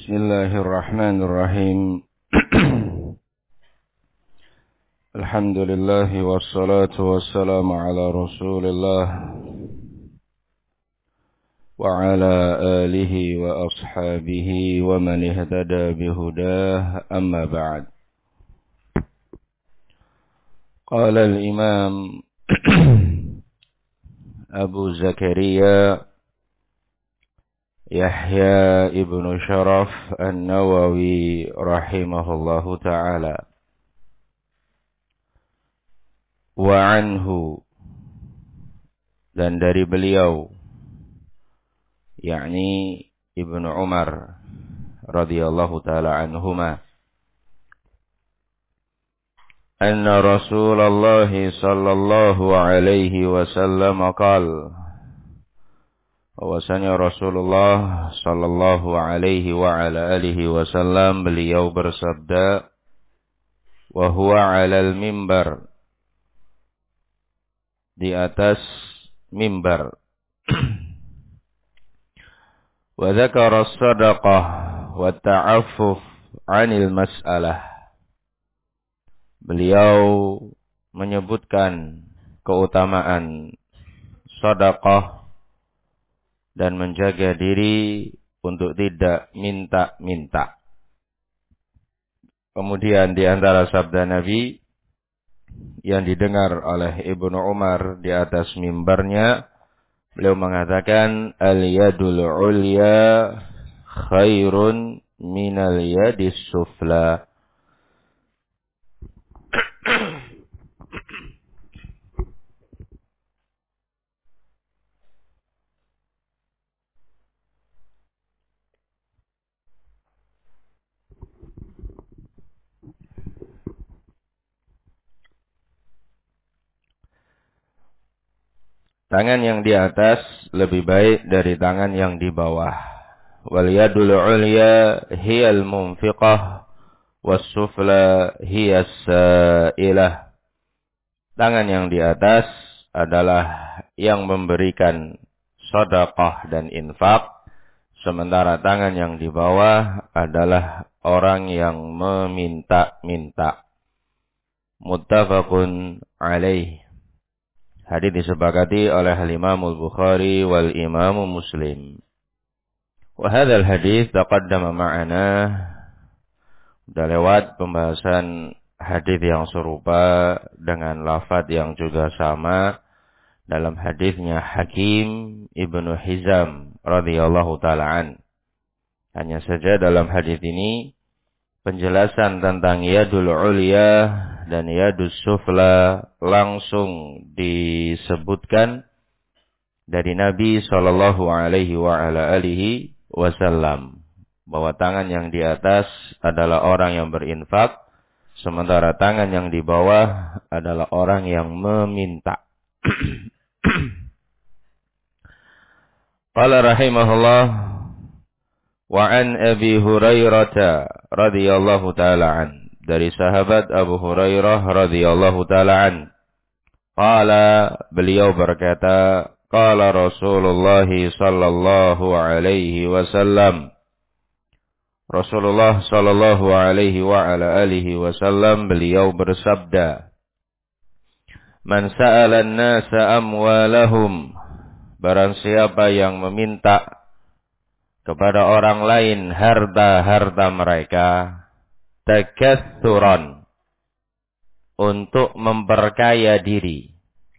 Bismillahirrahmanirrahim. Alhamdulillah wassalatu wassalamu ala Rasulillah wa ala alihi wa ashabihi wa man ihtada bihudah, amma ba'd. Qala al-Imam Abu Zakaria Yahya ibnu Sharaf An-Nawawi rahimahullahu ta'ala, wa anhu, dan dari beliau, yakni Ibnu Umar radhiyallahu ta'ala anhuma, anna Rasulullah sallallahu alaihi wasallam qala, bahwasanya Rasulullah sallallahu alaihi wa ala alihi wasallam beliau bersabda, wa huwa 'alal mimbar, di atas mimbar, wa dzakara as-sadaqah wa ta'affuf 'anil mas'alah, beliau menyebutkan keutamaan sedekah dan menjaga diri untuk tidak minta-minta. Kemudian di antara sabda Nabi yang didengar oleh Ibnu Umar di atas mimbarnya, beliau mengatakan, al-yadul ulya khairun minal yadis sufla. Tangan yang di atas lebih baik dari tangan yang di bawah. Wal yadul ulya hiyal munfiqah was sufla hiyas sa'ilah. Tangan yang di atas adalah yang memberikan sedekah dan infak, sementara tangan yang di bawah adalah orang yang meminta-minta. Muttafaqun alaih. Hadis disepakati oleh Imam Al-Bukhari wal Imam Muslim. Wa hadzal hadis taqaddama ma'ana, sudah lewat pembahasan hadis yang serupa dengan lafaz yang juga sama dalam hadisnya Hakim Ibnu Hizam radhiyallahu ta'ala an. Hanya saja dalam hadis ini penjelasan tentang yadul ulya dan yadus sufla langsung disebutkan dari Nabi sallallahu alaihi wa ala alihi wasallam, bahwa tangan yang di atas adalah orang yang berinfak, sementara tangan yang di bawah adalah orang yang meminta. Qala rahimahullah, wa an Abi Hurairah radhiyallahu ta'ala an, dari sahabat Abu Hurairah radhiyallahu ta'ala an, qala, beliau berkata, qala Rasulullah sallallahu alaihi wasallam, Rasulullah sallallahu alaihi wa ala alihi wasallam beliau bersabda, man sa'ala an-nasa amwalahum, barang siapa yang meminta kepada orang lain harta-harta mereka, takatsuran, untuk memperkaya diri,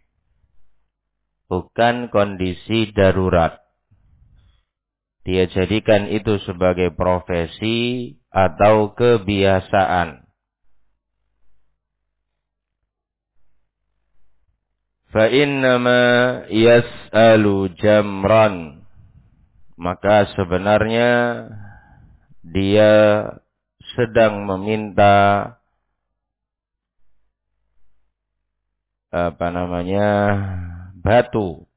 bukan kondisi darurat. Dia jadikan itu sebagai profesi atau kebiasaan. Fa innama yas'alu jamran, maka sebenarnya dia sedang meminta batu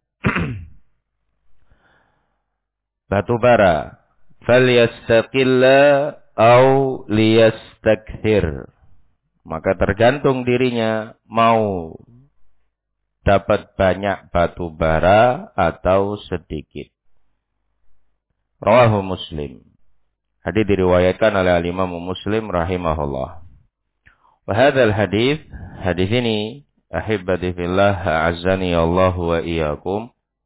batu bara. Falyastaqilla au liyastakthir, maka tergantung dirinya mau dapat banyak batu bara atau sedikit. Rawahu Muslim. Hadis diriwayatkan oleh Imam Muslim rahimahullah. Wa hadzal hadis ini ahibbati fillah a'azzani Allah wa iyyakum.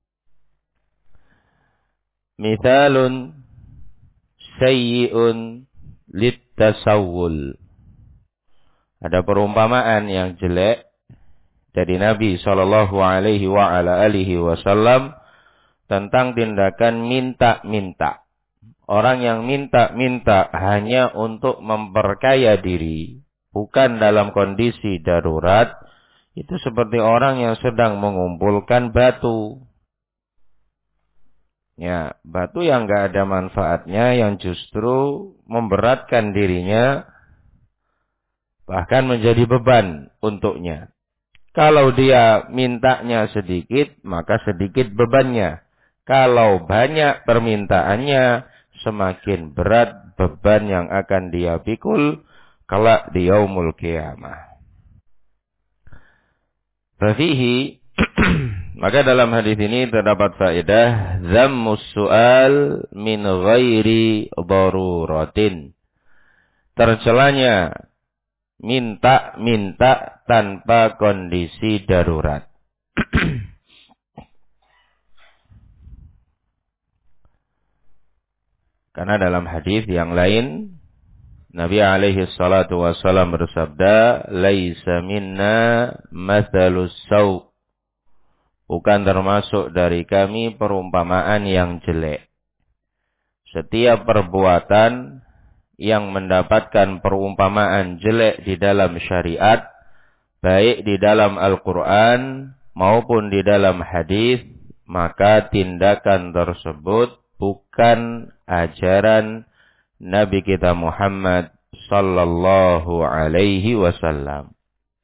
Mithalun sayyi'un littasawwul. Ada perumpamaan yang jelek dari Nabi sallallahu alaihi wa ala alihi wasallam tentang tindakan minta-minta. Orang yang minta-minta hanya untuk memperkaya diri, bukan dalam kondisi darurat, itu seperti orang yang sedang mengumpulkan batu. Ya, batu yang enggak ada manfaatnya, yang justru memberatkan dirinya, bahkan menjadi beban untuknya. Kalau dia mintanya sedikit, maka sedikit bebannya. Kalau banyak permintaannya, semakin berat beban yang akan dia pikul kelak di yaumul qiyamah. Fafihi maka dalam hadis ini terdapat faedah zammus su'al min ghairi daruratin. Tercelanya minta tanpa kondisi darurat. Karena dalam hadis yang lain Nabi alaihi salatu wasallam bersabda, "Laisa minna mathalus saw." Bukan termasuk dari kami perumpamaan yang jelek. Setiap perbuatan yang mendapatkan perumpamaan jelek di dalam syariat, baik di dalam Al-Quran maupun di dalam hadis, maka tindakan tersebut bukan ajaran Nabi kita Muhammad sallallahu alaihi wasallam.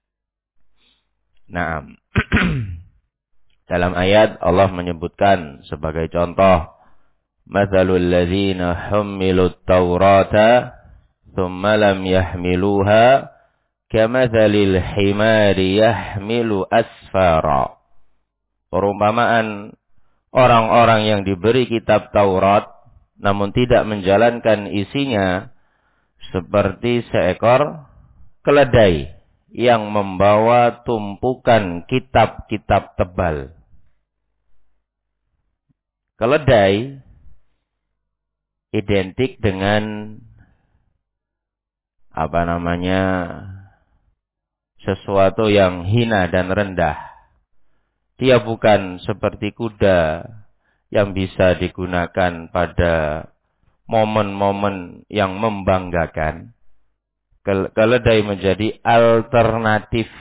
Naam. Dalam ayat Allah menyebutkan sebagai contoh, mathalul ladzina hummilut taurata thumma lam yahmiluha kamathalil himari yahmilu asfara. Perumpamaan orang-orang yang diberi kitab Taurat namun tidak menjalankan isinya seperti seekor keledai yang membawa tumpukan kitab-kitab tebal. Keledai identik dengan sesuatu yang hina dan rendah. Dia bukan seperti kuda yang bisa digunakan pada momen-momen yang membanggakan. Keledai menjadi alternatif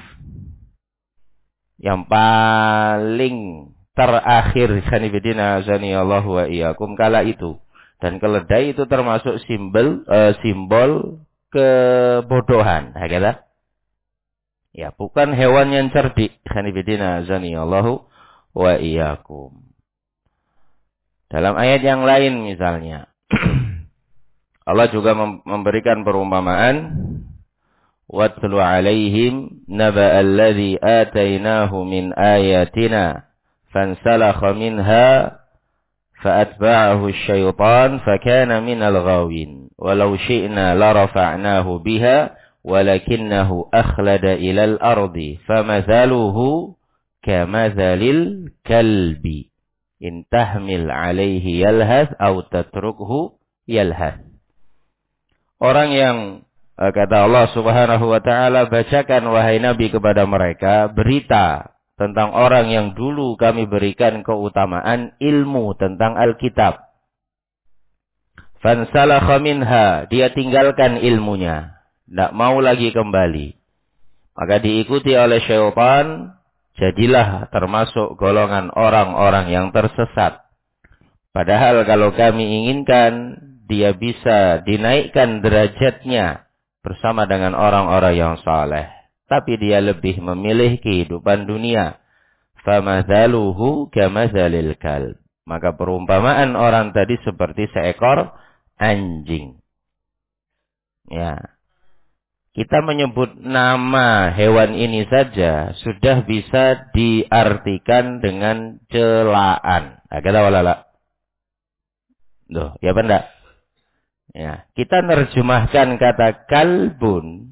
yang paling terakhir sanibidina zaniyallahu wa iyyakum kala itu. Dan keledai itu termasuk simbol kebodohan. Hakala? Ya, bukan hewan yang cerdik. Sanibidina zaniyallahu wa iyyakum. Dalam ayat yang lain misalnya, Allah juga memberikan perumpamaan, وَاتْلُ عَلَيْهِمْ نَبَأَ الَّذِي آتَيْنَاهُ مِنْ آيَاتِنَا فَانْسَلَخَ مِنْهَا فَأَتْبَعَهُ الشَّيْطَانُ فَكَانَ مِنَ الْغَاوِينَ وَلَوْ شِئْنَا لَرَفَعْنَاهُ بِهَا وَلَكِنَّهُ أَخْلَدَ إِلَى الْأَرْضِ فَمَثَلُهُ كَمَثَلِ الْكَلْبِ إِنْ تَحْمِلْ عَلَيْهِ يَلْهَثْ أَوْ تَتْرُكْهُ يَلْهَثْ. Orang yang kata Allah subhanahu wa ta'ala, bacakan wahai Nabi kepada mereka berita tentang orang yang dulu kami berikan keutamaan ilmu tentang Alkitab. Fansalakha minha, dia tinggalkan ilmunya, tidak mau lagi kembali. Maka diikuti oleh syaitan, jadilah termasuk golongan orang-orang yang tersesat. Padahal kalau kami inginkan, dia bisa dinaikkan derajatnya bersama dengan orang-orang yang saleh. Tapi dia lebih memilih kehidupan dunia. فَمَثَلُهُ كَمَثَلِ الْكَلْبِ. Maka perumpamaan orang tadi seperti seekor anjing. Ya. Kita menyebut nama hewan ini saja sudah bisa diartikan dengan celaan. Nah, kata walala. Duh, ya apa enggak? Ya, kita nerjemahkan kata kalbun.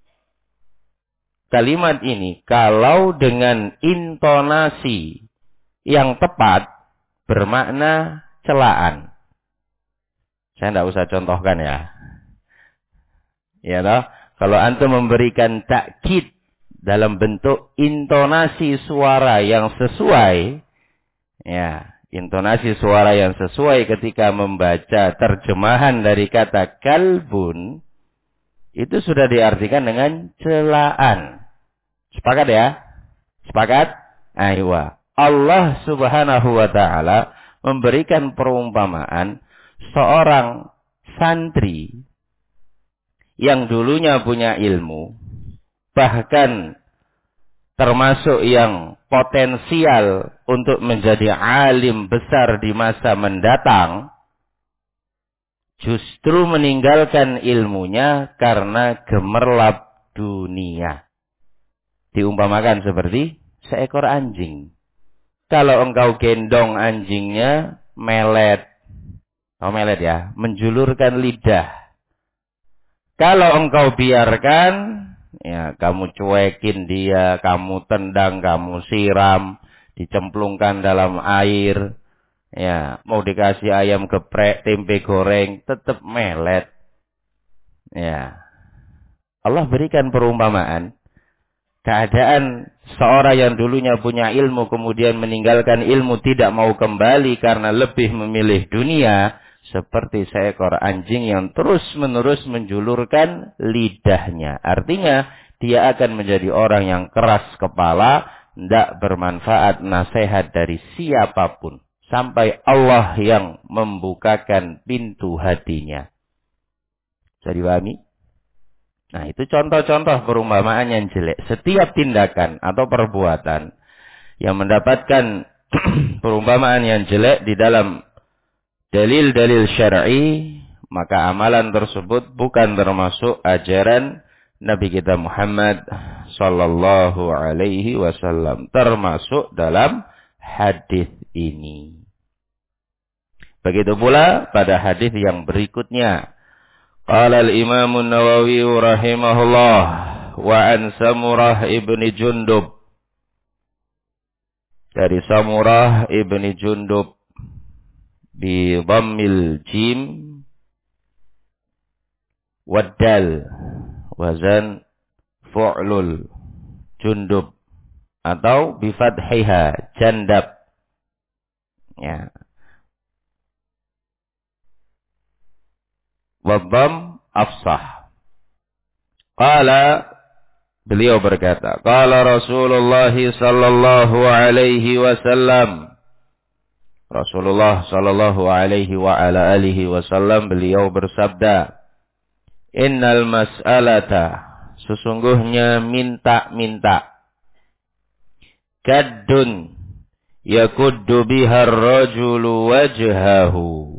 Kalimat ini kalau dengan intonasi yang tepat bermakna celaan. Saya tidak usah contohkan ya. Ya toh, kalau antum memberikan takkid dalam bentuk intonasi suara yang sesuai, ya, intonasi suara yang sesuai ketika membaca terjemahan dari kata kalbun, itu sudah diartikan dengan celaan. Sepakat ya? Sepakat? Aywa. Allah subhanahu wa ta'ala memberikan perumpamaan seorang santri yang dulunya punya ilmu, bahkan termasuk yang potensial untuk menjadi alim besar di masa mendatang, justru meninggalkan ilmunya karena gemerlap dunia. Diumpamakan seperti seekor anjing. Kalau engkau gendong anjingnya, melet. Oh, melet ya, menjulurkan lidah. Kalau engkau biarkan, ya kamu cuekin dia, kamu tendang, kamu siram, dicemplungkan dalam air, ya mau dikasih ayam geprek, tempe goreng, tetap melet. Ya, Allah berikan perumpamaan. Keadaan seorang yang dulunya punya ilmu kemudian meninggalkan ilmu, tidak mau kembali karena lebih memilih dunia, seperti seekor anjing yang terus-menerus menjulurkan lidahnya. Artinya dia akan menjadi orang yang keras kepala, tidak bermanfaat nasihat dari siapapun, sampai Allah yang membukakan pintu hatinya. Bisa dipahami? Nah, itu contoh-contoh perumpamaan yang jelek. Setiap tindakan atau perbuatan yang mendapatkan perumpamaan yang jelek di dalam dalil-dalil syar'i, maka amalan tersebut bukan termasuk ajaran Nabi kita Muhammad sallallahu alaihi wasallam, termasuk dalam hadis ini. Begitu pula pada hadis yang berikutnya. Qala al-Imam an-Nawawi rahimahullah wa an Samurah ibni Jundub, dari Samurah ibni Jundub bi dhammil jim waddal wazan fu'lul Jundub, atau bi fathiha Jandab, ya, waddam afsah. Qala, beliau berkata, qala Rasulullah sallallahu alaihi wasallam, Rasulullah sallallahu alaihi wa ala alihi wasallam beliau bersabda, innal mas'alata, sesungguhnya minta-minta, kaddun yakuddu bihar rajulu wajhahu,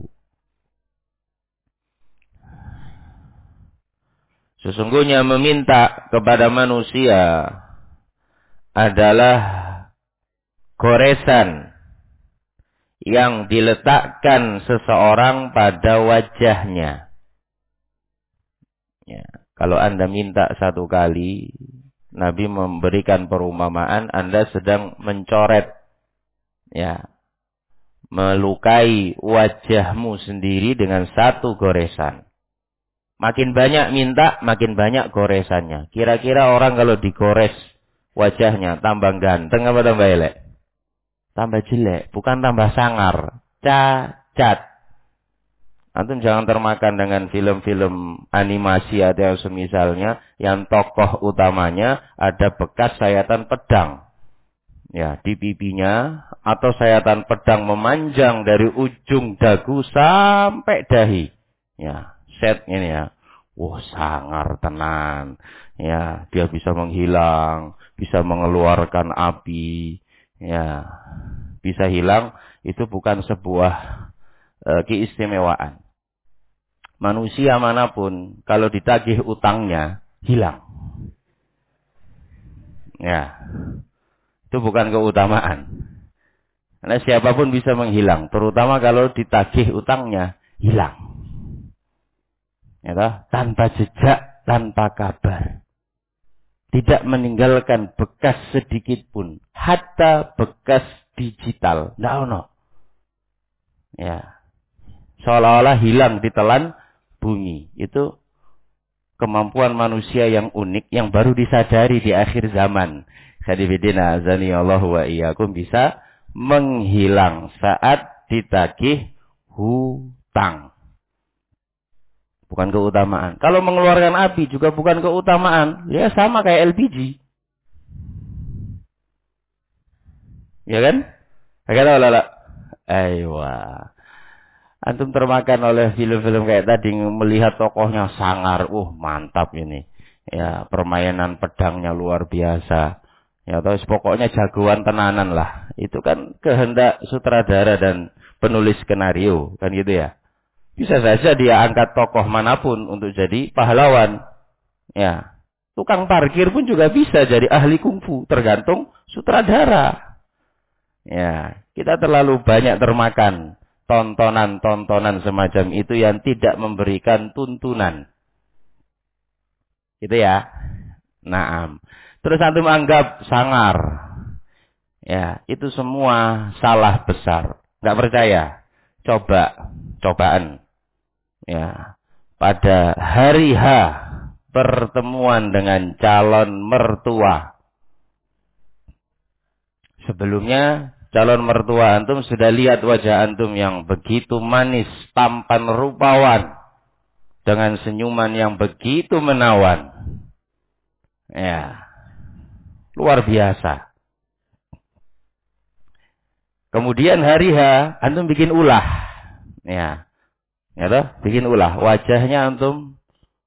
sesungguhnya meminta kepada manusia adalah goresan yang diletakkan seseorang pada wajahnya. Ya, kalau Anda minta satu kali, Nabi memberikan perumpamaan Anda sedang mencoret, ya, melukai wajahmu sendiri dengan satu goresan. Makin banyak minta, makin banyak goresannya. Kira-kira orang kalau digores wajahnya tambah ganteng apa tambah elek? Tambah jelek, bukan tambah sangar, cacat. Antum jangan termakan dengan film-film animasi atau semisalnya yang tokoh utamanya ada bekas sayatan pedang, ya, di pipinya, atau sayatan pedang memanjang dari ujung dagu sampai dahi. Ya, set ini ya. Wah, sangar tenan. Ya, dia bisa menghilang, bisa mengeluarkan api. Ya, bisa hilang, itu bukan sebuah keistimewaan. Manusia manapun kalau ditagih utangnya hilang. Ya, itu bukan keutamaan. Karena siapapun bisa menghilang, terutama kalau ditagih utangnya hilang. Ya, tanpa jejak, tanpa kabar. Tidak meninggalkan bekas sedikit pun. Hatta bekas digital. Nggak ono. Ya. Seolah-olah hilang ditelan bumi. Itu kemampuan manusia yang unik yang baru disadari di akhir zaman. Khadifidina azani Allah wa iyyakum bisa menghilang saat ditagih hutang. Bukan keutamaan. Kalau mengeluarkan api juga bukan keutamaan. Ya sama kayak LPG. Ya kan? Kata Allah. Aywa. Antum termakan oleh film-film kayak tadi, melihat tokohnya sangar, mantap ini. Ya, permainan pedangnya luar biasa. Ya, terus pokoknya jagoan tenanan lah. Itu kan kehendak sutradara dan penulis skenario, kan gitu ya. Bisa saja dia angkat tokoh manapun untuk jadi pahlawan. Ya, tukang parkir pun juga bisa jadi ahli kungfu, tergantung sutradara. Ya, kita terlalu banyak termakan tontonan-tontonan semacam itu yang tidak memberikan tuntunan. Gitu ya. Naam. Terus antum anggap sangar. Ya, itu semua salah besar. Enggak percaya? Cobaan. Ya. Pada hari H pertemuan dengan calon mertua. Sebelumnya calon mertua antum sudah lihat wajah antum yang begitu manis, tampan rupawan, dengan senyuman yang begitu menawan. Ya, luar biasa. Kemudian hari H, antum bikin ulah. Ya toh, bikin ulah. Wajahnya antum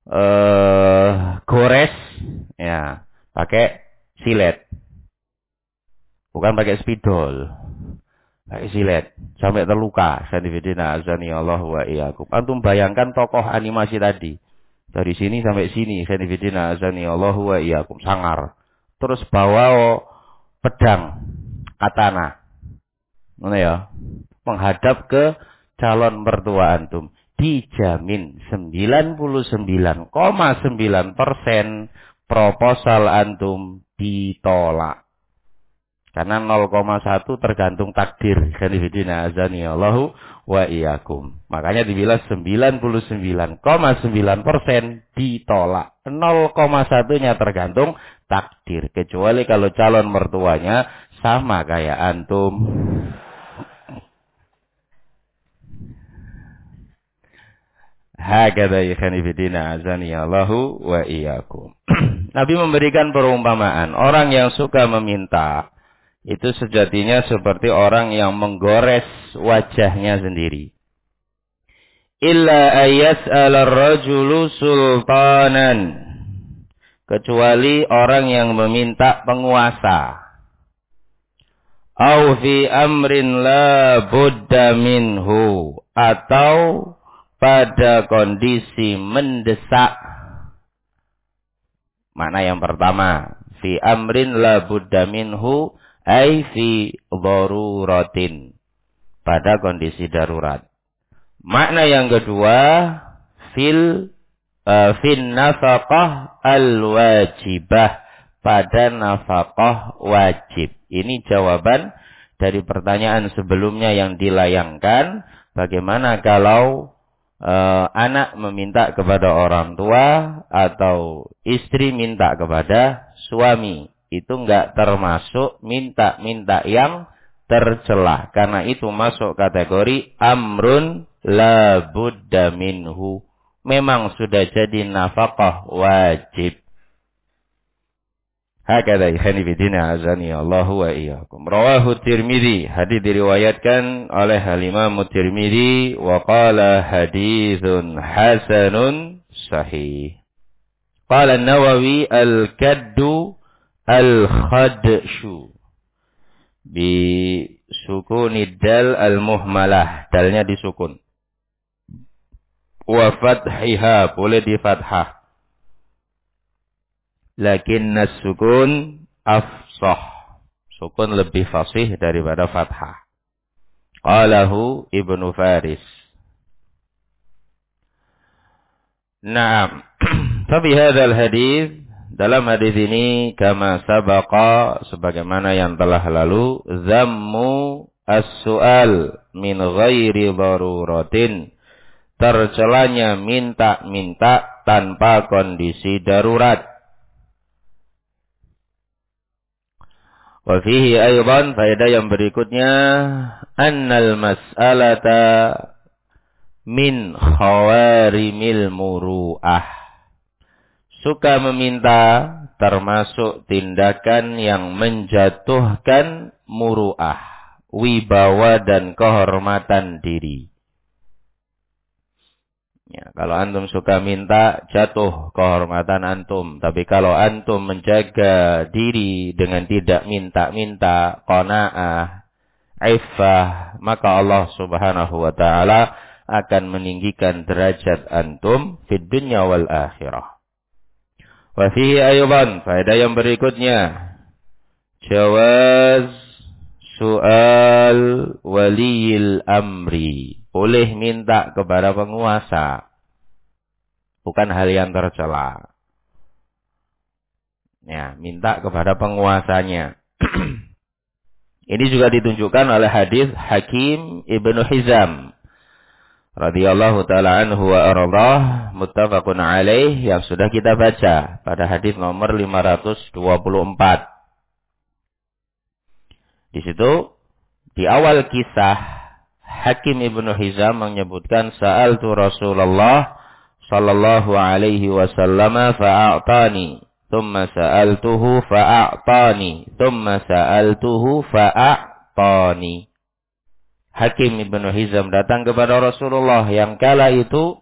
gores, ya, pakai silet. Bukan pakai spidol. Pakai silet. Sampai terluka. Sanifidina azani Allah wa iyyakum. Antum bayangkan tokoh animasi tadi. Dari sini sampai sini. Sanifidina azani Allah wa iyyakum. Sangar. Terus bawa pedang. Katana. Mana ya? Menghadap ke calon mertua antum. Dijamin 99,9% proposal antum ditolak. Karena 0,1 tergantung takdir. Khanifidina azani Allahu wa iyyakum. Makanya dibilang 99,9% ditolak. 0,1-nya tergantung takdir. Kecuali kalau calon mertuanya sama kayak antum. Hakadha ya khanifidina azani Allahu wa iyyakum. Nabi memberikan perumpamaan. Orang yang suka meminta itu sejatinya seperti orang yang menggores wajahnya sendiri. Illa ayyas'ala ar-rajulu sultanan. Kecuali orang yang meminta penguasa. Au fi amrin la budda minhu. Atau pada kondisi mendesak. Makna yang pertama. Fi amrin la budda minhu. Ai fi daruratin, pada kondisi darurat. Makna yang kedua, fin nafaqah al-wajibah, pada nafaqah wajib. Ini jawaban dari pertanyaan sebelumnya yang dilayangkan. Bagaimana kalau anak meminta kepada orang tua atau istri minta kepada suami? Itu enggak termasuk minta-minta yang tercela. Karena itu masuk kategori amrun la budda minhu. Memang sudah jadi nafkah wajib. Hakadha khanifidina azani Allahu wa iyyakum. Rawahu Tirmidzi. Hadis diriwayatkan oleh Imam Tirmidzi wa qala haditsun hasanun sahih. Qala An-Nawawi al-kaddu al-khadshu bi sukunid dal al-muhmalah, dalnya disukun. Wa fathiha, boleh di fathah. Lakin as-sukun afsah. Sukun lebih fasih daripada fathah. Qalahu Ibnu Faris. Naam. Tapi hadzal hadis, dalam hadis ini kama sabaqa, sebagaimana yang telah lalu, zammu as-su'al min ghairi daruratin, tercelanya minta-minta tanpa kondisi darurat. Wa fihi aydan, faedah yang berikutnya, annal mas'alata min khawarimil muru'ah. Suka meminta termasuk tindakan yang menjatuhkan muru'ah, wibawa dan kehormatan diri. Ya, kalau antum suka minta, jatuh kehormatan antum. Tapi kalau antum menjaga diri dengan tidak minta-minta, qanaah, iffah, maka Allah Subhanahu wa taala akan meninggikan derajat antum fid dunya wal akhirah. Wa fihi aydan, faedah yang berikutnya, jawaz su'al waliyil amri. Boleh minta kepada penguasa. Bukan hal yang tercela. Ya, minta kepada penguasanya. Ini juga ditunjukkan oleh hadis Hakim Ibnu Hizam radhiyallahu taala anhu wa ardhah, muttafaqun alaih, yang sudah kita baca pada hadis nomor 524. Di situ di awal kisah Hakim Ibnu Hizam menyebutkan sa'altu Rasulullah sallallahu alaihi wasallam fa'a'tani, thumma sa'altuhu fa'a'tani, thumma sa'altuhu fa'a'tani. Hakim Ibnu Hizam datang kepada Rasulullah yang kala itu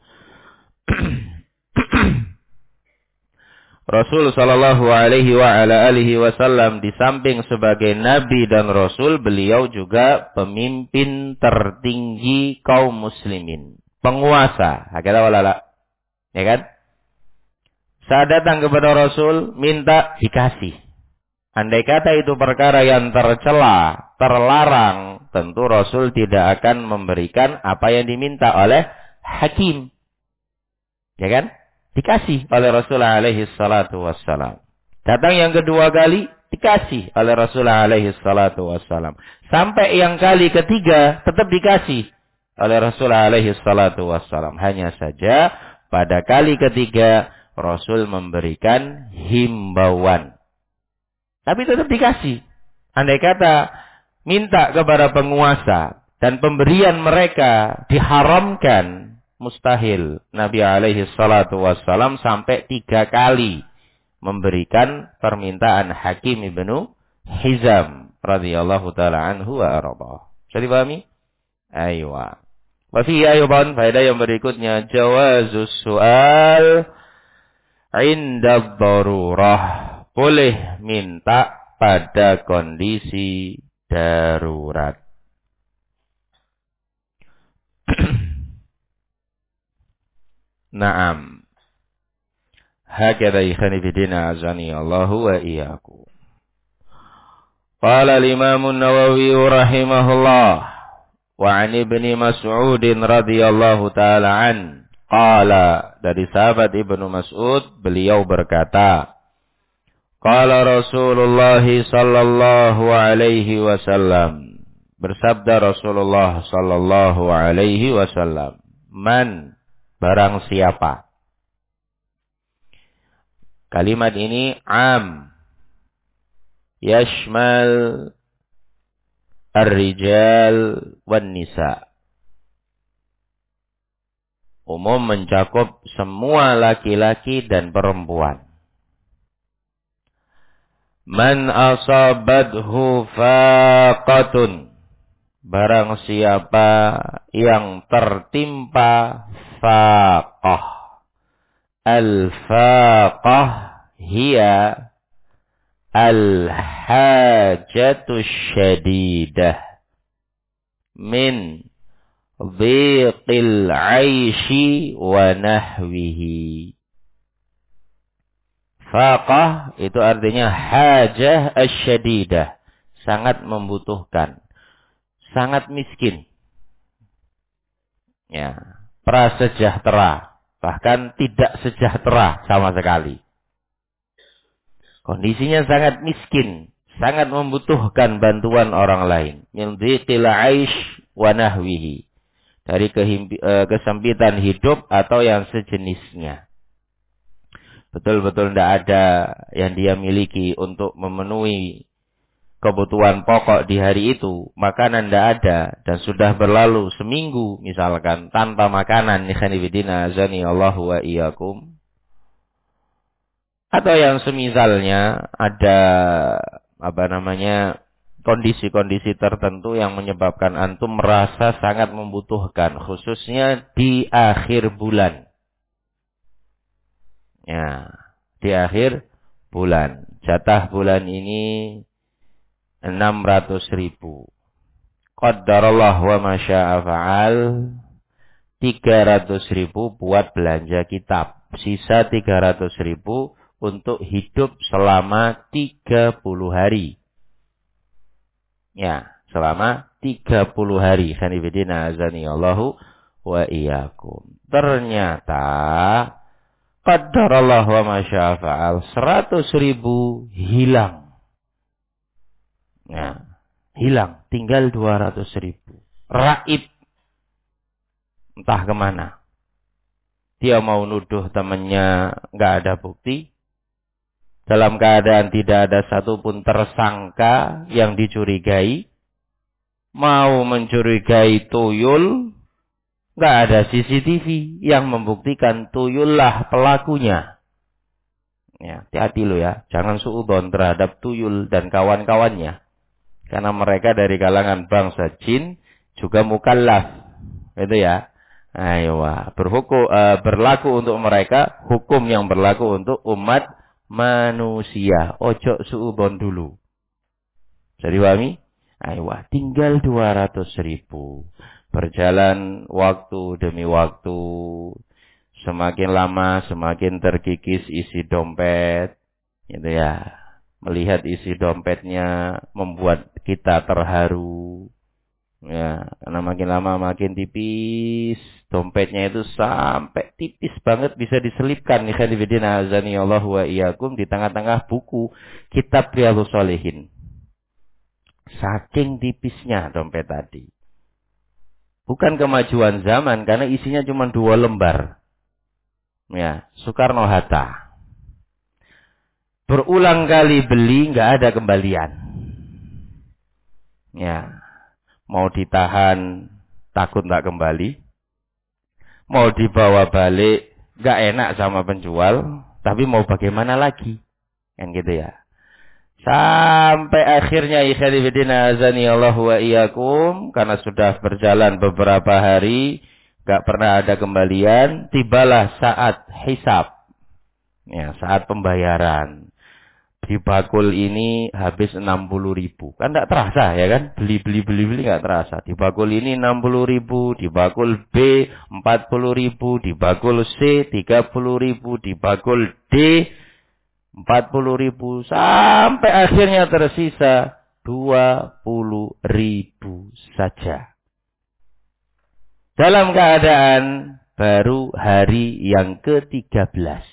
Rasul sallallahu alaihi wa ala alihi wasallam di samping sebagai nabi dan rasul, beliau juga pemimpin tertinggi kaum muslimin, penguasa. Hakala walala. Ya kan? Saat datang kepada Rasul, minta dikasih. Andai kata itu perkara yang tercela, terlarang, tentu Rasul tidak akan memberikan apa yang diminta oleh Hakim. Ya kan? Dikasih oleh Rasulullah alaihi salatu wassalam. Datang yang kedua kali, dikasih oleh Rasulullah alaihi salatu wassalam. Sampai yang kali ketiga, tetap dikasih oleh Rasulullah alaihi salatu wassalam. Hanya saja, pada kali ketiga, Rasul memberikan himbauan. Tapi tetap dikasih. Andai kata, minta kepada penguasa, dan pemberian mereka diharamkan, mustahil Nabi alaihi salatu wassalam sampai 3 kali memberikan permintaan Hakim Ibnu Hizam radhiyallahu taala anhu wa ardhah. Bisa dipahami? Aywa. Wa fi ayban, faedah yang berikutnya, jawazus su'al inda darurah. Boleh minta pada kondisi darurat. Naam. Hakadha ikhani fidina azani Allahu wa iyyakum. Qala al-Imam an-Nawawi rahimahullah wa 'an Ibnu Mas'ud radhiyallahu taala an, qala, dari sahabat Ibnu Mas'ud, beliau berkata, qala Rasulullah sallallahu alaihi wasallam, bersabda Rasulullah sallallahu alaihi wasallam, man, barang siapa. Kalimat ini am, yashmal ar-rijal wan nisa. Umum, mencakup semua laki-laki dan perempuan. Man asabadhu faqatun, barang siapa yang tertimpa faqah. Al-faqah hiya al-hajatu syadidah min dhiqil aishi wa nahwihi. Faqah itu artinya hajah asyadidah, sangat membutuhkan, sangat miskin. Ya, prasejahtera. Bahkan tidak sejahtera sama sekali. Kondisinya sangat miskin, sangat membutuhkan bantuan orang lain. Min dhiqil 'aish wa nahwihi. Dari kesempitan hidup atau yang sejenisnya. Betul-betul tidak ada yang dia miliki untuk memenuhi kebutuhan pokok di hari itu. Makanan tidak ada dan sudah berlalu seminggu misalkan tanpa makanan. Nikhanibidina azani Allahu wa iyyakum. Atau yang semisalnya ada kondisi-kondisi tertentu yang menyebabkan antum merasa sangat membutuhkan, khususnya di akhir bulan. Ya, di akhir bulan. Jatah bulan ini 600.000. Qaddarallah wa masya'a fa'al. 300.000 buat belanja kitab. Sisa 300.000 untuk hidup selama 30 hari. Ya, selama 30 hari. Khanifidina azani Allahu wa iyyakum. Ternyata qaddarallah wa masya'a fa'al. 100.000 hilang. Ya, hilang. Tinggal 200.000. Raib. Entah kemana. Dia mau nuduh temannya nggak ada bukti. Dalam keadaan tidak ada satupun tersangka yang dicurigai. Mau mencurigai tuyul. Nggak ada CCTV yang membuktikan tuyullah pelakunya. Ya, hati-hati lo ya. Jangan suudzon terhadap tuyul dan kawan-kawannya. Karena mereka dari kalangan bangsa jin juga mukallaf. Itu ya. Ayo, berlaku untuk mereka hukum yang berlaku untuk umat manusia. Ojo suudzon dulu. Jadi pahami? Ayo, tinggal 200.000. Berjalan waktu demi waktu. Semakin lama semakin terkikis isi dompet. Gitu ya. Melihat isi dompetnya membuat kita terharu. Ya, karena makin lama makin tipis. Dompetnya itu sampai tipis banget bisa diselipkan. Nikhadibidina azani Allah wa iyyakum di tengah-tengah buku kitab Riyadhus Shalihin. Saking tipisnya dompet tadi. Bukan kemajuan zaman karena isinya cuma 2 lembar. Ya, Soekarno-Hatta. Berulang kali beli nggak ada kembalian. Ya. Mau ditahan, takut nggak kembali. Mau dibawa balik, nggak enak sama penjual. Tapi mau bagaimana lagi? Kan gitu ya. Sampai akhirnya ikhwanifidina azani Allah wa iyyakum. Karena sudah berjalan beberapa hari, nggak pernah ada kembalian. Tibalah saat hisab. Ya, saat pembayaran. Di bakul ini habis 60.000. Kan tidak terasa ya kan? Beli nggak terasa. Di bakul ini 60.000, di bakul B 40.000, di bakul C 30.000, di bakul D 40.000 sampai akhirnya tersisa 20.000 saja. Dalam keadaan baru hari yang ke-13.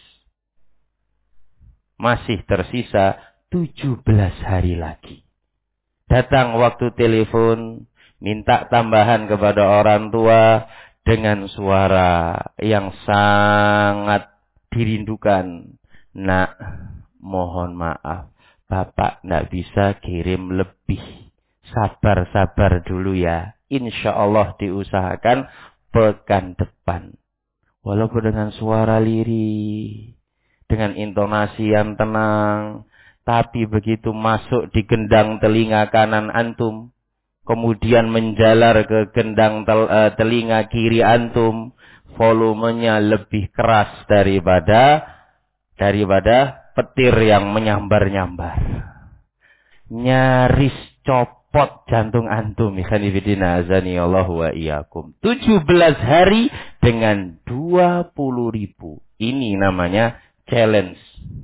Masih tersisa 17 hari lagi. Datang waktu telepon, minta tambahan kepada orang tua dengan suara yang sangat dirindukan. Nak, mohon maaf, Bapak tidak bisa kirim lebih. Sabar-sabar dulu ya. Insya Allah diusahakan pekan depan. Walaupun dengan suara lirih. Dengan intonasi yang tenang. Tapi begitu masuk di gendang telinga kanan antum. Kemudian menjalar ke gendang telinga kiri antum. Volumenya lebih keras daripada petir yang menyambar-nyambar. Nyaris copot jantung antum. Ikhwanifidina azani Allah wa iyyakum. 17 hari dengan 20.000. Ini namanya challenge.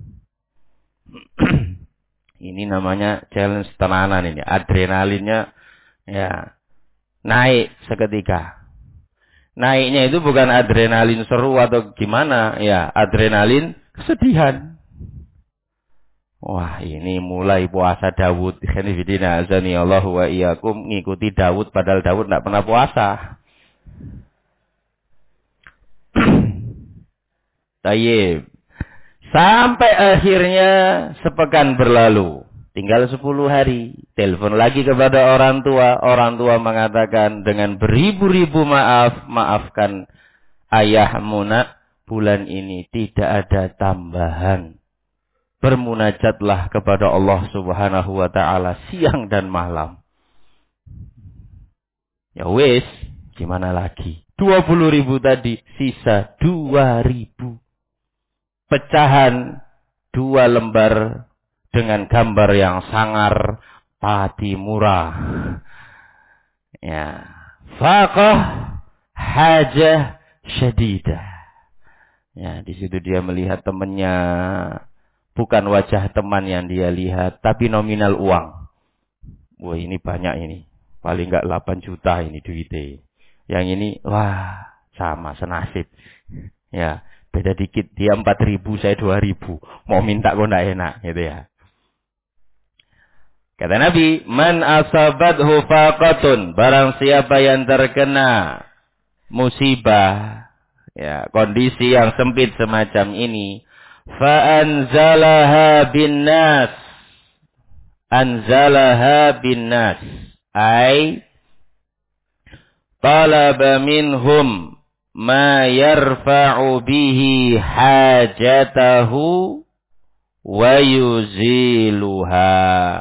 Ini namanya challenge tenanan ini. Adrenalinnya ya naik seketika. Naiknya itu bukan adrenalin seru atau gimana, ya, adrenalin kesedihan. Wah, ini mulai puasa Daud. Khanifidina azani Allah wa iyyakum, ngikuti Daud padahal Daud tidak pernah puasa. Tayyib. Sampai akhirnya sepekan berlalu. Tinggal 10 hari. Telepon lagi kepada orang tua. Orang tua mengatakan dengan beribu-ribu maaf. Maafkan ayahmu nak. Bulan ini tidak ada tambahan. Bermunajatlah kepada Allah subhanahu wa ta'ala siang dan malam. Ya wis. Gimana lagi? 20.000 tadi. Sisa 2.000. Pecahan 2 lembar dengan gambar yang sangar padi murah. Ya, faqah hajah syadidah. Ya, di situ dia melihat temannya, bukan wajah teman yang dia lihat, tapi nominal uang. Wah, ini banyak ini. Paling enggak 8 juta ini duitnya. Yang ini, wah, sama senasib. Ya. Beda dikit, dia 4.000, saya 2.000. Mau minta kok enggak enak, gitu ya. Kata Nabi, man asabathu faqatun, barang siapa yang terkena musibah, ya, kondisi yang sempit semacam ini, fa anzalaha bin nas. Anzalaha bin nas. Ay talaba minhum ma yarfa'u bihi hajatahu wa yuziluha.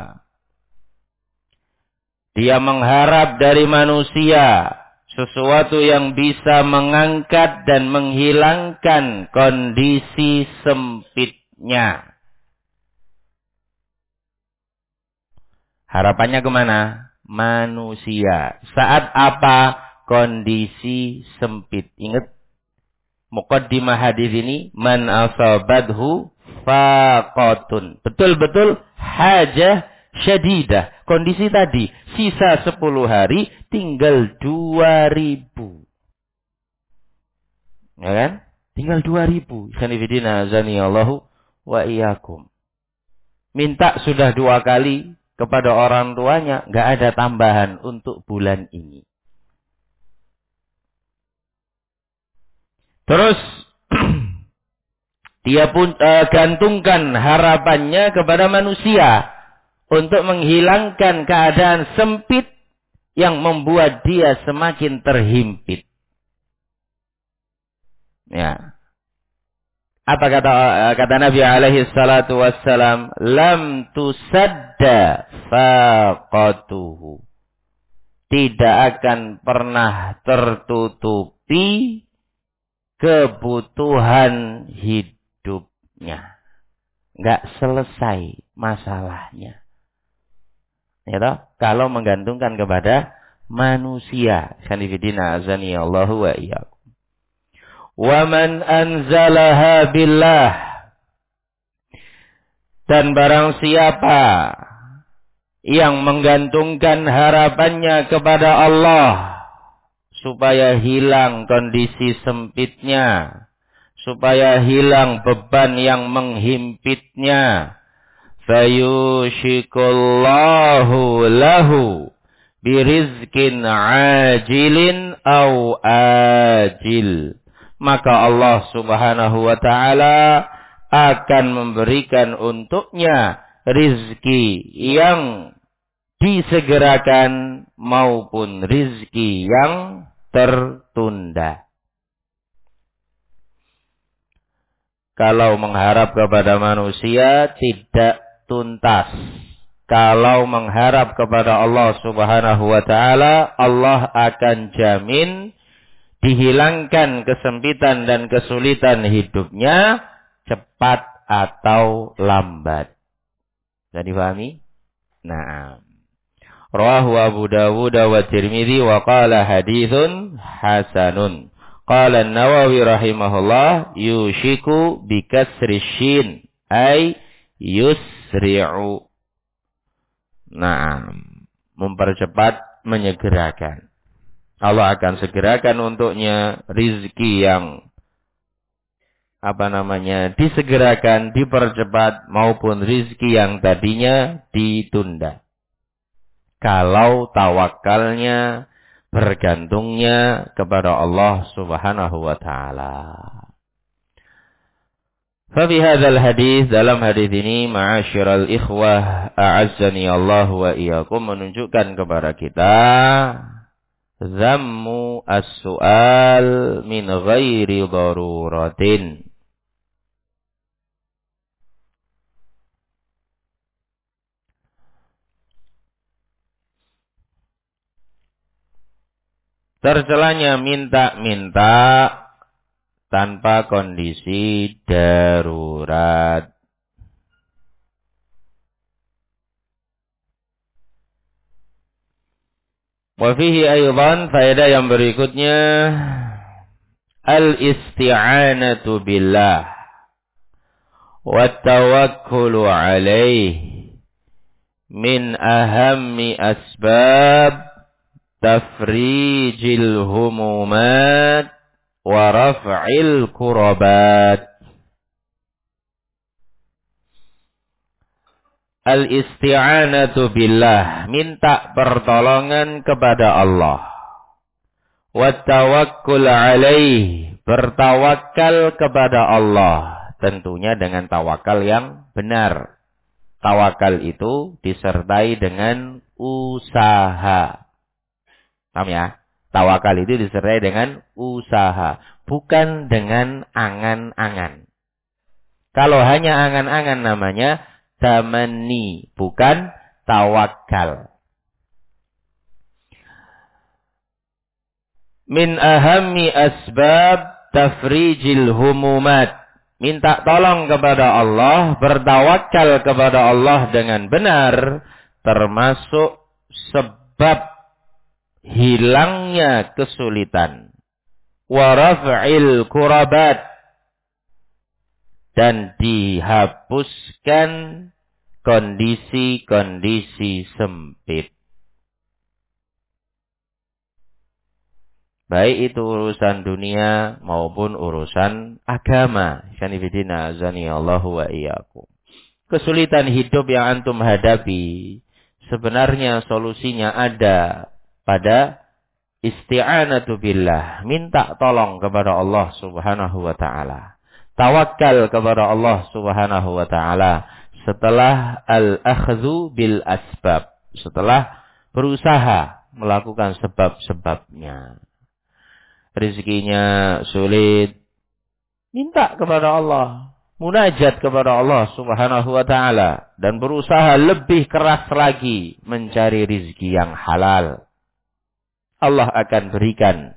Dia mengharap dari manusia sesuatu yang bisa mengangkat dan menghilangkan kondisi sempitnya. Harapannya kemana? Manusia. Saat apa? Kondisi sempit. Ingat muqaddimah hadis ini, man asabadhu faqatun. Betul-betul hajah syadidah. Kondisi tadi, sisa 10 hari, tinggal 2.000. Ya kan? Tinggal 2.000. Sanifidina azani Allahu wa iyyakum. Minta sudah 2 kali kepada orang tuanya, nggak ada tambahan untuk bulan ini. Terus dia pun gantungkan harapannya kepada manusia untuk menghilangkan keadaan sempit yang membuat dia semakin terhimpit. Ya. Apa kata Nabi alaihi salatu wassalam? Lam tusadda faqatuhu. Tidak akan pernah tertutupi kebutuhan hidupnya. Enggak selesai masalahnya. Ya toh? Kalau menggantungkan kepada manusia. Sanifidina azani Allahu wa iyyakum. Wa man anzalaha billah. Dan barang siapa yang menggantungkan harapannya kepada Allah supaya hilang kondisi sempitnya, supaya hilang beban yang menghimpitnya, fayushikullahu lahu birizkin ajilin au ajil. Maka Allah subhanahu wa ta'ala akan memberikan untuknya rizki yang disegerakan maupun rizki yang tertunda. Kalau mengharap kepada manusia tidak tuntas. Kalau mengharap kepada Allah subhanahu wa ta'ala, Allah akan jamin dihilangkan kesempitan dan kesulitan hidupnya cepat atau lambat. Bisa dipahami? Nah. Rawahu Abu Dawud wa Tirmidzi wa qala haditsun hasanun. Qala An-Nawawi rahimahullah yushiku bi kasri shin ay yusri'u. Naam, mempercepat, menyegerakan. Allah akan segerakan untuknya rizki yang disegerakan, dipercepat, maupun rizki yang tadinya ditunda. Kalau tawakalnya, bergantungnya kepada Allah Subhanahu wa ta'ala. Fabi hadzal hadis, dalam hadis ini, ma'asyiral ikhwah, a'azzani Allah wa iyyakum, menunjukkan kepada kita zammu as-su'al min ghairi daruratin. Tercelanya minta-minta tanpa kondisi darurat. Wa fihi aydan, faedah yang berikutnya, al-isti'anatu billah wa tawakkulu alaih min ahammi asbab tafrijil humumat wa raf'il kurabat. Al-isti'anatu billah, minta pertolongan kepada Allah. Wa tawakkul alaih, bertawakal kepada Allah. Tentunya dengan tawakal yang benar. Tawakal itu disertai dengan usaha. Paham ya? Tawakal itu disertai dengan usaha, bukan dengan angan-angan. Kalau hanya angan-angan namanya tamanni, bukan tawakal. Min ahammi asbab tafrijil humumat. Minta tolong kepada Allah, bertawakal kepada Allah dengan benar, termasuk sebab hilangnya kesulitan. Wa raf'il kurabat, dan dihapuskan kondisi-kondisi sempit. Baik itu urusan dunia maupun urusan agama. Sanifidina azani Allahu wa iyyakum. Kesulitan hidup yang antum hadapi, sebenarnya solusinya ada pada isti'anatu billah. Minta tolong kepada Allah Subhanahu wa ta'ala. Tawakal kepada Allah Subhanahu wa ta'ala. Setelah al-akhdhu bil asbab. Setelah berusaha melakukan sebab-sebabnya. Rizkinya sulit, minta kepada Allah, munajat kepada Allah Subhanahu wa ta'ala, dan berusaha lebih keras lagi mencari rizki yang halal. Allah akan berikan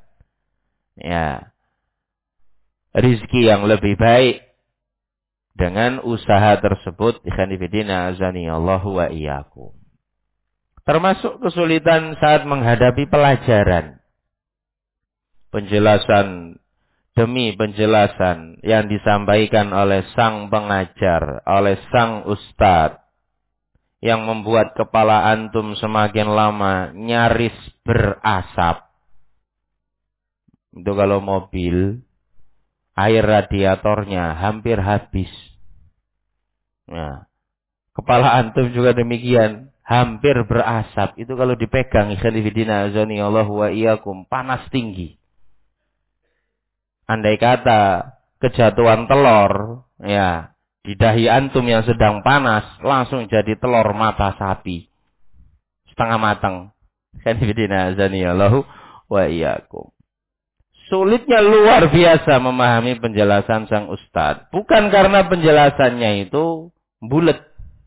rizki yang lebih baik dengan usaha tersebut. Ikhwanifidina azani Allahu wa iyyakum. Termasuk kesulitan saat menghadapi pelajaran. Penjelasan demi penjelasan yang disampaikan oleh sang pengajar, oleh sang ustadz, yang membuat kepala antum semakin lama nyaris berasap. Itu kalau mobil, air radiatornya hampir habis. Nah, kepala antum juga demikian, hampir berasap. Itu kalau dipegang, ikhwanifidina azani Allahu wa iyyakum, panas tinggi. Andai kata kejatuhan telur, di dahi antum yang sedang panas, langsung jadi telur mata sapi, setengah matang. Kanifidina azani Allahu wa iyyakum. Sulitnya luar biasa memahami penjelasan sang ustadz. Bukan karena penjelasannya itu bulat.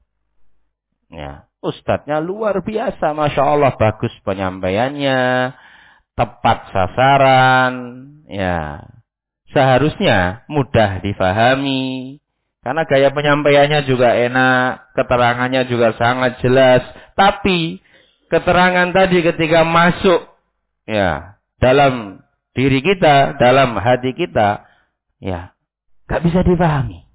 Ustadznya luar biasa, Masya Allah, bagus penyampaiannya, tepat sasaran, seharusnya mudah difahami. Karena gaya penyampaiannya juga enak, keterangannya juga sangat jelas. Tapi keterangan tadi ketika masuk dalam diri kita, dalam hati kita, gak bisa difahami.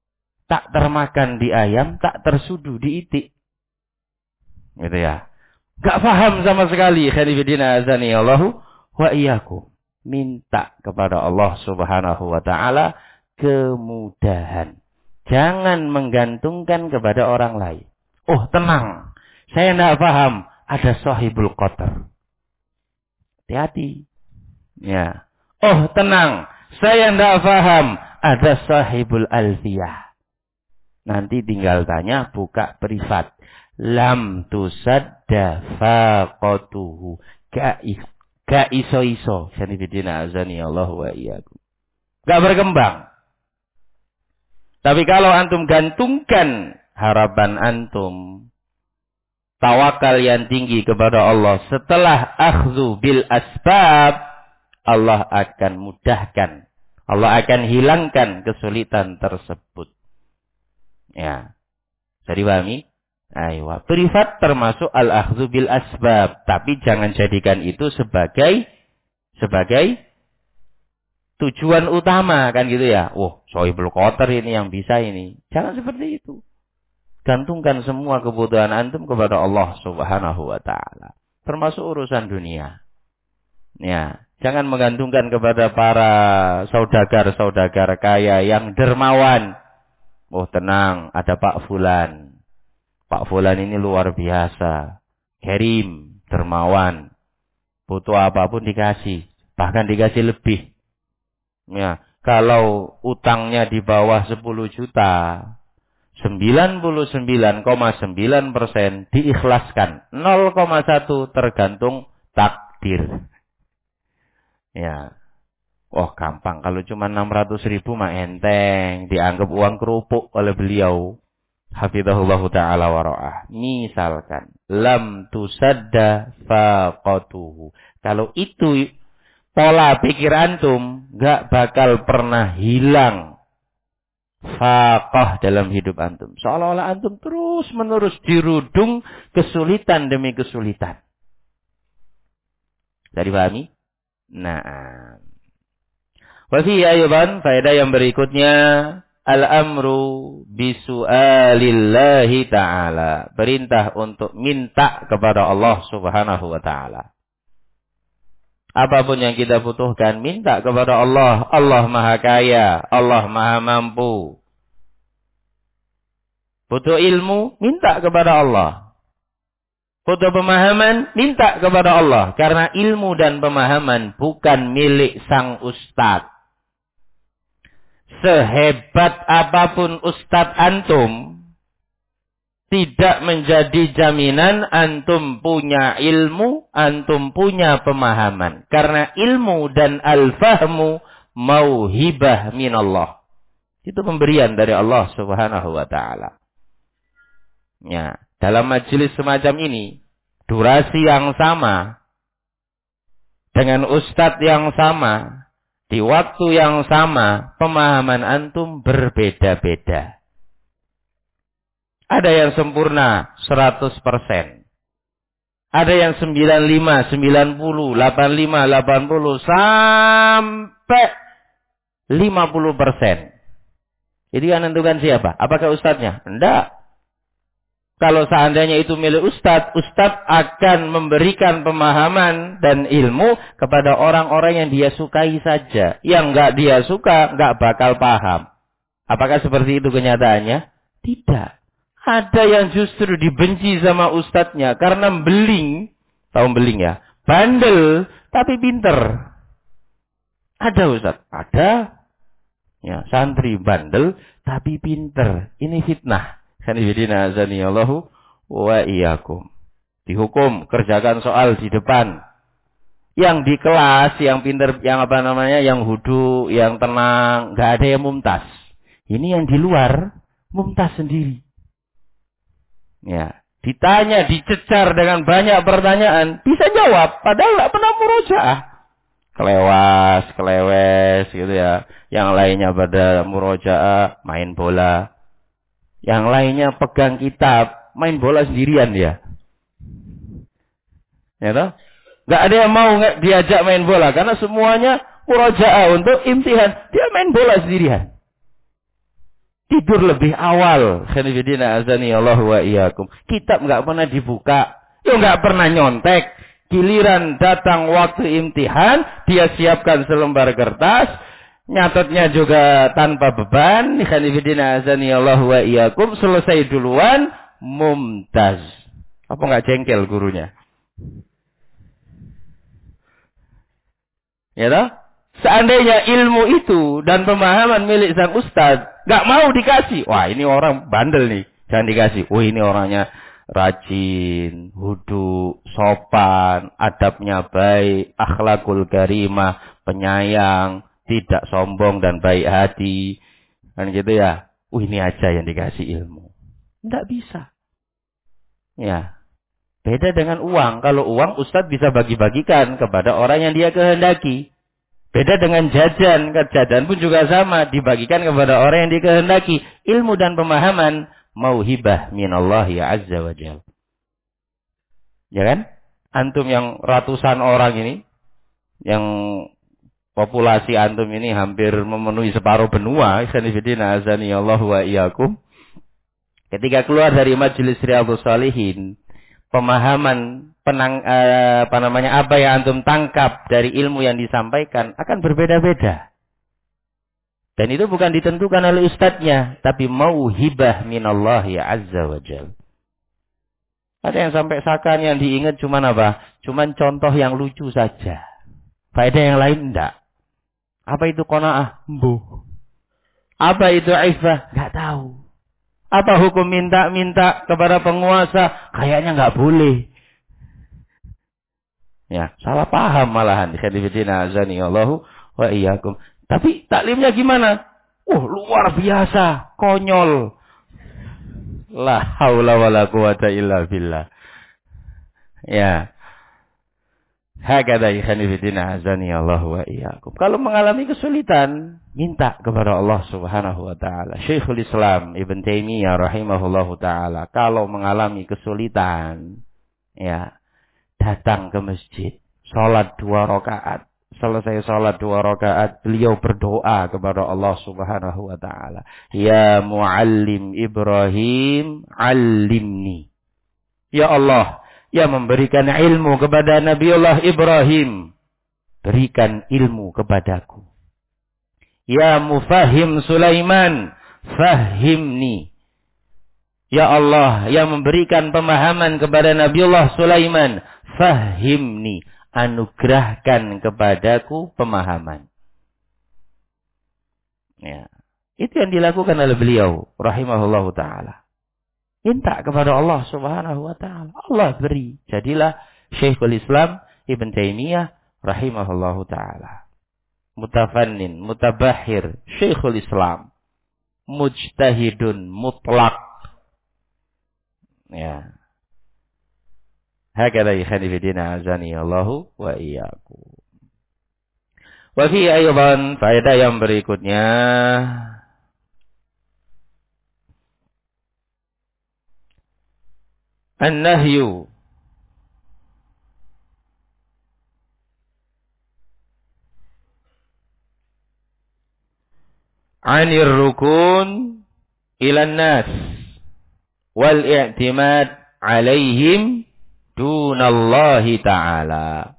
Tak termakan di ayam, tak tersudu di itik. Gitu ya. Gak paham sama sekali. Khanifidina azani Allahu wa iyyakum. Minta kepada Allah Subhanahu wa taala kemudahan. Jangan menggantungkan kepada orang lain. Oh, tenang. Saya tidak paham. Ada sahibul qatar. Hati-hati. Ya. Oh, tenang. Saya tidak paham. Ada sahibul alfiyah. Nanti tinggal tanya, buka privat. Lam tusadda faqatuhu. Gak iso-iso. Sanibidina azani Allah wa iyyakum. Gak berkembang. Tapi kalau antum gantungkan harapan antum, tawakal yang tinggi kepada Allah, setelah akhdhu bil asbab, Allah akan mudahkan. Allah akan hilangkan kesulitan tersebut. Ya. Jadi pahami? Ayo, privat termasuk al-akhdhu bil asbab, tapi jangan jadikan itu sebagai tujuan utama, kan gitu ya. Oh, sohibul qatar ini yang bisa ini. Jangan seperti itu. Gantungkan semua kebutuhan antum kepada Allah Subhanahu wa taala, termasuk urusan dunia. Ya, jangan menggantungkan kepada para saudagar-saudagar kaya yang dermawan. Oh, tenang, ada Pak Fulan. Pak Fulan ini luar biasa. Karim, dermawan. Butuh apapun dikasih. Bahkan dikasih lebih. Ya, kalau utangnya di bawah 10 juta, 99,9% diikhlaskan. 0,1 tergantung takdir. Ya. Oh, gampang. Kalau cuma 600.000 mah enteng. Dianggap uang kerupuk oleh beliau. Hafizahullahu ta'ala wa ra'ah. Misalkan. Lam tusadda faqatuhu. Kalau itu pola pikir antum, gak bakal pernah hilang faqah dalam hidup antum. Seolah-olah antum terus menerus dirudung kesulitan demi kesulitan. Jadi pahami? Nah. Wafi ayuban, faedah yang berikutnya, al-amru bisu'alillahi ta'ala. Perintah untuk minta kepada Allah Subhanahu wa ta'ala. Apapun yang kita butuhkan, minta kepada Allah. Allah maha kaya, Allah maha mampu. Butuh ilmu, minta kepada Allah. Butuh pemahaman, minta kepada Allah. Karena ilmu dan pemahaman bukan milik sang ustadz. Sehebat apapun ustadz antum, tidak menjadi jaminan antum punya ilmu, antum punya pemahaman. Karena ilmu dan al-fahmu mauhibah minallah. Itu pemberian dari Allah Subhanahu wa ta'ala. Ya, dalam majelis semacam ini, durasi yang sama, dengan ustadz yang sama, di waktu yang sama, pemahaman antum berbeda-beda. Ada yang sempurna 100%. Ada yang 95, 90, 85, 80 sampai 50%. Jadi yang menentukan siapa? Apakah ustadznya? Enggak. Kalau seandainya itu milik ustadz, ustadz akan memberikan pemahaman dan ilmu kepada orang-orang yang dia sukai saja. Yang enggak dia suka, enggak bakal paham. Apakah seperti itu kenyataannya? Tidak. Ada yang justru dibenci sama ustadznya karena beling. Tahu beling ya? Bandel, tapi pinter. Ada ustadz? Ada. Ya, santri bandel, tapi pinter. Ini fitnah. Sanibidina azani Allahu wa iyyakum. Dihukum, kerjakan soal di depan. Yang di kelas, yang pinter, yang apa namanya, yang hudu, yang tenang, nggak ada yang mumtaz. Ini yang di luar, mumtaz sendiri. Ya, ditanya, dicecar dengan banyak pertanyaan, bisa jawab, padahal nggak pernah murojaah. Kelewes gitu ya. Yang lainnya pada murojaah, main bola. Yang lainnya pegang kitab, main bola sendirian dia. Ya toh? Gak ada yang mau diajak main bola karena semuanya murojaah untuk imtihan. Dia main bola sendirian. Tidur lebih awal. Khanifidina azani Allah wa iyyakum. Kitab gak pernah dibuka. Yo nggak pernah nyontek. Giliran datang waktu imtihan, dia siapkan selembar kertas, nyatetnya juga tanpa beban. Ikhwanifidina azani Allah wa iyyakum, selesai duluan, mumtaz. Apa nggak jengkel gurunya? Ya toh? Seandainya ilmu itu dan pemahaman milik sang ustadz nggak mau dikasih, wah ini orang bandel nih, jangan dikasih. Oh ini orangnya rajin, hudu, sopan, adabnya baik, akhlakul karimah, penyayang, tidak sombong dan baik hati. Kan gitu ya. Ini aja yang dikasih ilmu. Tidak bisa. Ya. Beda dengan uang. Kalau uang ustadz bisa bagi-bagikan kepada orang yang dia kehendaki. Beda dengan jajan. Jajan pun juga sama. Dibagikan kepada orang yang dikehendaki. Ilmu dan pemahaman. Mauhibah minallahi azza wa jal. Ya kan? Antum yang ratusan orang ini. Yang populasi antum ini hampir memenuhi separuh benua. Ikhwanifidina azani Allah wa iyyakum. Ketika keluar dari majelis Riyadhus Shalihin. Pemahaman, apa yang antum tangkap dari ilmu yang disampaikan akan berbeda-beda. Dan itu bukan ditentukan oleh ustadznya, tapi mauhibah minallahi azza wa jal. Ada yang sampai sakan yang diingat cuman apa? Cuman contoh yang lucu saja. Faedah yang lain enggak. Apa itu qanaah? Mbuh. Apa itu ifah? Enggak tahu. Apa hukum minta-minta kepada penguasa? Kayaknya enggak boleh. Ya, salah paham malahan. Khadifidina azani Allahu wa iyyakum. Tapi taklimnya gimana? Luar biasa, konyol. La haula wala quwata illa billah. Ya. Hakada ikhwanifidina azani Allahu wa iyyakum. Kalau mengalami kesulitan, minta kepada Allah Subhanahu wa taala. Syekhul Islam Ibn Taimiyah rahimahullahu taala kalau mengalami kesulitan, ya, datang ke masjid, salat 2 rakaat. Selesai salat 2 rakaat, beliau berdoa kepada Allah Subhanahu wa taala. Ya Muallim Ibrahim, 'allimni. Ya Allah, yang memberikan ilmu kepada Nabiullah Ibrahim, berikan ilmu kepadaku. Ya Mufahhim Sulaiman, fahimni. Ya Allah, yang memberikan pemahaman kepada Nabiullah Sulaiman, fahimni. Anugerahkan kepadaku pemahaman. Ya. Itu yang dilakukan oleh beliau rahimahullahu taala. Minta kepada Allah Subhanahu wa taala. Allah beri. Jadilah Syekhul Islam Ibn Taimiyah rahimahullahu taala. Mutafannin, mutabahhir, Syekhul Islam. Mujtahidun mutlak. Ya. Hakadha ikhwanifidina azani Allahu wa iyyakum. Wa fi aydan faedah yang berikutnya an-nahyu anir rukun ila nas wal i'timad alaihim dunallahi ta'ala.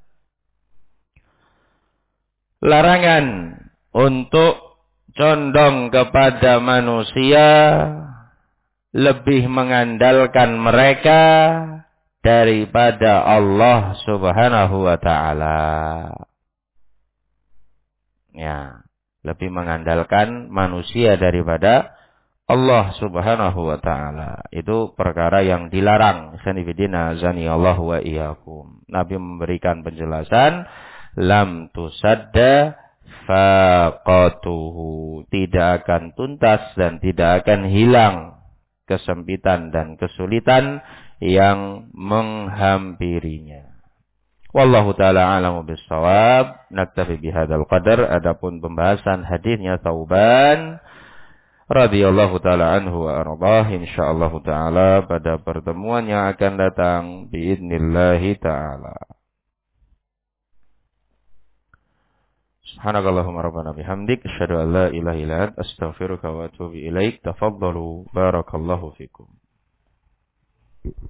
Larangan untuk condong kepada manusia, lebih mengandalkan mereka daripada Allah Subhanahu wa ta'ala. Ya, lebih mengandalkan manusia daripada Allah Subhanahu wa ta'ala. Itu perkara yang dilarang. Sanifidina azani Allah wa iyyakum. Nabi memberikan penjelasan, lam tusadda faqatuhu. Tidak akan tuntas dan tidak akan hilang kesempitan dan kesulitan yang menghampirinya. Wallahu ta'ala a'lamu bis-shawab. Naktafi bihadzal qadar. Adapun pembahasan hadisnya Tsauban radhiyallahu ta'ala anhu wa ardhah, insyaallah ta'ala pada pertemuan yang akan datang biidznillah ta'ala. Subhanakallahumma rabbana bihamdik asyhadu an la ilaha illa anta astaghfiruka wa atubu ilaik. Tafaddalu barakallahu fikum.